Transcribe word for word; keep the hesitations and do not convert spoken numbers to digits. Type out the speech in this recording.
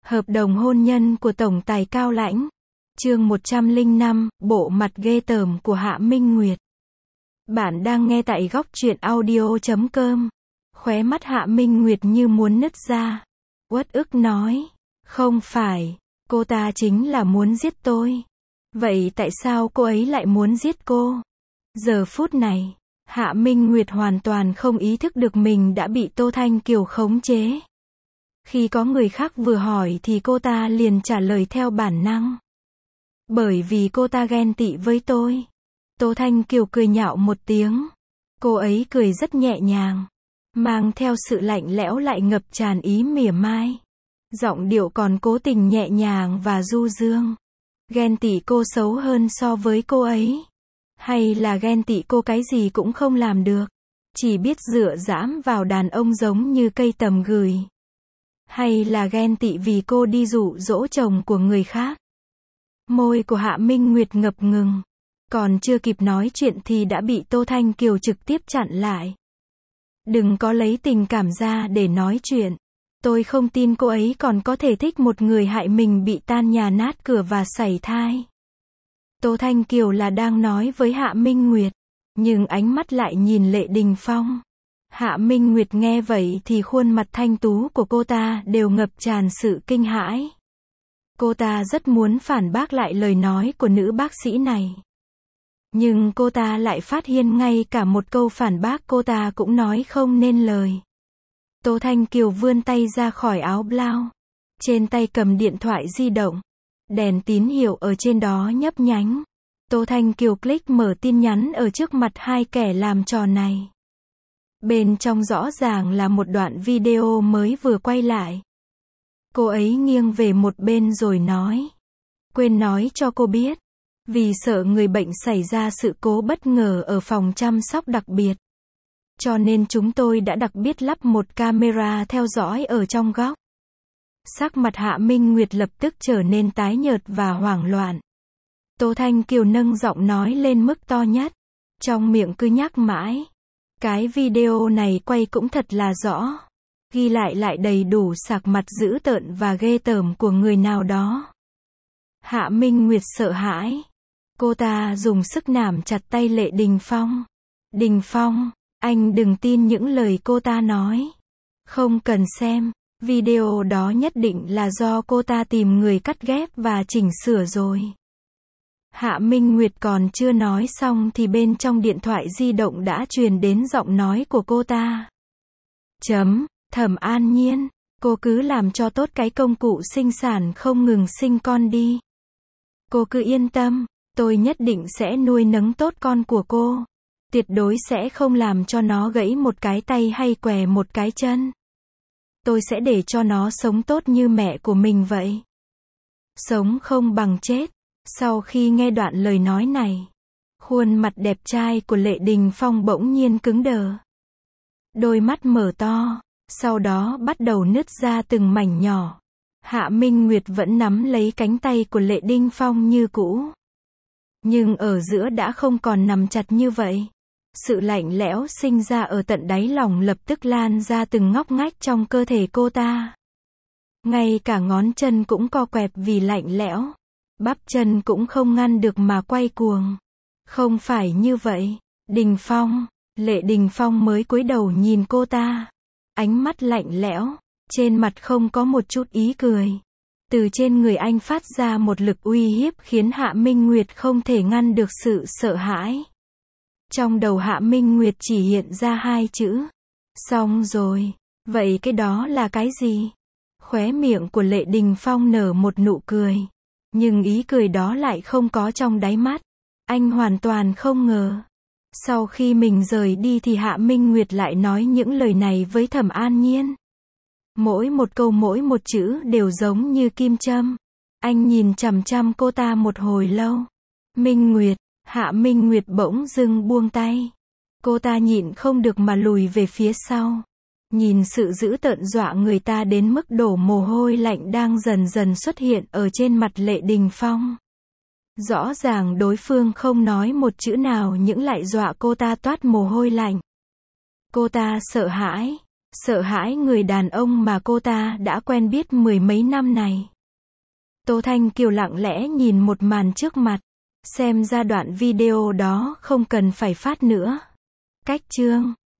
Hợp đồng hôn nhân của tổng tài Cao Lãnh. Chương một trăm lẻ năm, bộ mặt ghê tởm của Hạ Minh Nguyệt. Bạn đang nghe tại góc truyện audio chấm com. Khóe mắt Hạ Minh Nguyệt như muốn nứt ra. Uất ức nói, không phải, cô ta chính là muốn giết tôi. Vậy tại sao cô ấy lại muốn giết cô? Giờ phút này, Hạ Minh Nguyệt hoàn toàn không ý thức được mình đã bị Tô Thanh Kiều khống chế. Khi có người khác vừa hỏi thì cô ta liền trả lời theo bản năng. Bởi vì cô ta ghen tị với tôi. Tô Thanh Kiều cười nhạo một tiếng. Cô ấy cười rất nhẹ nhàng, mang theo sự lạnh lẽo lại ngập tràn ý mỉa mai. Giọng điệu còn cố tình nhẹ nhàng và du dương. Ghen tị cô xấu hơn so với cô ấy? Hay là ghen tị cô cái gì cũng không làm được, chỉ biết dựa dẫm vào đàn ông giống như cây tầm gửi? Hay là ghen tị vì cô đi dụ dỗ chồng của người khác? Môi của Hạ Minh Nguyệt ngập ngừng. Còn chưa kịp nói chuyện thì đã bị Tô Thanh Kiều trực tiếp chặn lại. Đừng có lấy tình cảm ra để nói chuyện. Tôi không tin cô ấy còn có thể thích một người hại mình bị tan nhà nát cửa và sảy thai. Tô Thanh Kiều là đang nói với Hạ Minh Nguyệt, nhưng ánh mắt lại nhìn Lệ Đình Phong. Hạ Minh Nguyệt nghe vậy thì khuôn mặt thanh tú của cô ta đều ngập tràn sự kinh hãi. Cô ta rất muốn phản bác lại lời nói của nữ bác sĩ này. Nhưng cô ta lại phát hiện ngay cả một câu phản bác cô ta cũng nói không nên lời. Tô Thanh Kiều vươn tay ra khỏi áo blau. Trên tay cầm điện thoại di động. Đèn tín hiệu ở trên đó nhấp nhánh. Tô Thanh Kiều click mở tin nhắn ở trước mặt hai kẻ làm trò này. Bên trong rõ ràng là một đoạn video mới vừa quay lại. Cô ấy nghiêng về một bên rồi nói. Quên nói cho cô biết. Vì sợ người bệnh xảy ra sự cố bất ngờ ở phòng chăm sóc đặc biệt. Cho nên chúng tôi đã đặc biệt lắp một camera theo dõi ở trong góc. Sắc mặt Hạ Minh Nguyệt lập tức trở nên tái nhợt và hoảng loạn. Tô Thanh Kiều nâng giọng nói lên mức to nhất. Trong miệng cứ nhắc mãi. Cái video này quay cũng thật là rõ. Ghi lại lại đầy đủ sạc mặt dữ tợn và ghê tởm của người nào đó. Hạ Minh Nguyệt sợ hãi. Cô ta dùng sức nắm chặt tay Lệ Đình Phong. Đình Phong, anh đừng tin những lời cô ta nói. Không cần xem. Video đó nhất định là do cô ta tìm người cắt ghép và chỉnh sửa rồi. Hạ Minh Nguyệt còn chưa nói xong thì bên trong điện thoại di động đã truyền đến giọng nói của cô ta. Chấm, Thẩm An Nhiên, cô cứ làm cho tốt cái công cụ sinh sản không ngừng sinh con đi. Cô cứ yên tâm, tôi nhất định sẽ nuôi nấng tốt con của cô. Tuyệt đối sẽ không làm cho nó gãy một cái tay hay què một cái chân. Tôi sẽ để cho nó sống tốt như mẹ của mình vậy. Sống không bằng chết. Sau khi nghe đoạn lời nói này, khuôn mặt đẹp trai của Lệ Đình Phong bỗng nhiên cứng đờ. Đôi mắt mở to, sau đó bắt đầu nứt ra từng mảnh nhỏ. Hạ Minh Nguyệt vẫn nắm lấy cánh tay của Lệ Đình Phong như cũ. Nhưng ở giữa đã không còn nắm chặt như vậy. Sự lạnh lẽo sinh ra ở tận đáy lòng lập tức lan ra từng ngóc ngách trong cơ thể cô ta. Ngay cả ngón chân cũng co quẹp vì lạnh lẽo. Bắp chân cũng không ngăn được mà quay cuồng. Không phải như vậy. Đình Phong, Lệ Đình Phong mới cúi đầu nhìn cô ta. Ánh mắt lạnh lẽo, trên mặt không có một chút ý cười. Từ trên người anh phát ra một lực uy hiếp khiến Hạ Minh Nguyệt không thể ngăn được sự sợ hãi. Trong đầu Hạ Minh Nguyệt chỉ hiện ra hai chữ. Xong rồi. Vậy cái đó là cái gì? Khóe miệng của Lệ Đình Phong nở một nụ cười. Nhưng ý cười đó lại không có trong đáy mắt. Anh hoàn toàn không ngờ. Sau khi mình rời đi thì Hạ Minh Nguyệt lại nói những lời này với Thẩm An Nhiên. Mỗi một câu mỗi một chữ đều giống như kim châm. Anh nhìn chằm chằm cô ta một hồi lâu. Minh Nguyệt, Hạ Minh Nguyệt bỗng dưng buông tay. Cô ta nhịn không được mà lùi về phía sau. Nhìn sự dữ tợn dọa người ta đến mức đổ mồ hôi lạnh đang dần dần xuất hiện ở trên mặt Lệ Đình Phong. Rõ ràng đối phương không nói một chữ nào nhưng lại dọa cô ta toát mồ hôi lạnh. Cô ta sợ hãi, sợ hãi người đàn ông mà cô ta đã quen biết mười mấy năm này. Tô Thanh Kiều lặng lẽ nhìn một màn trước mặt. Xem ra đoạn video đó không cần phải phát nữa. Cách chương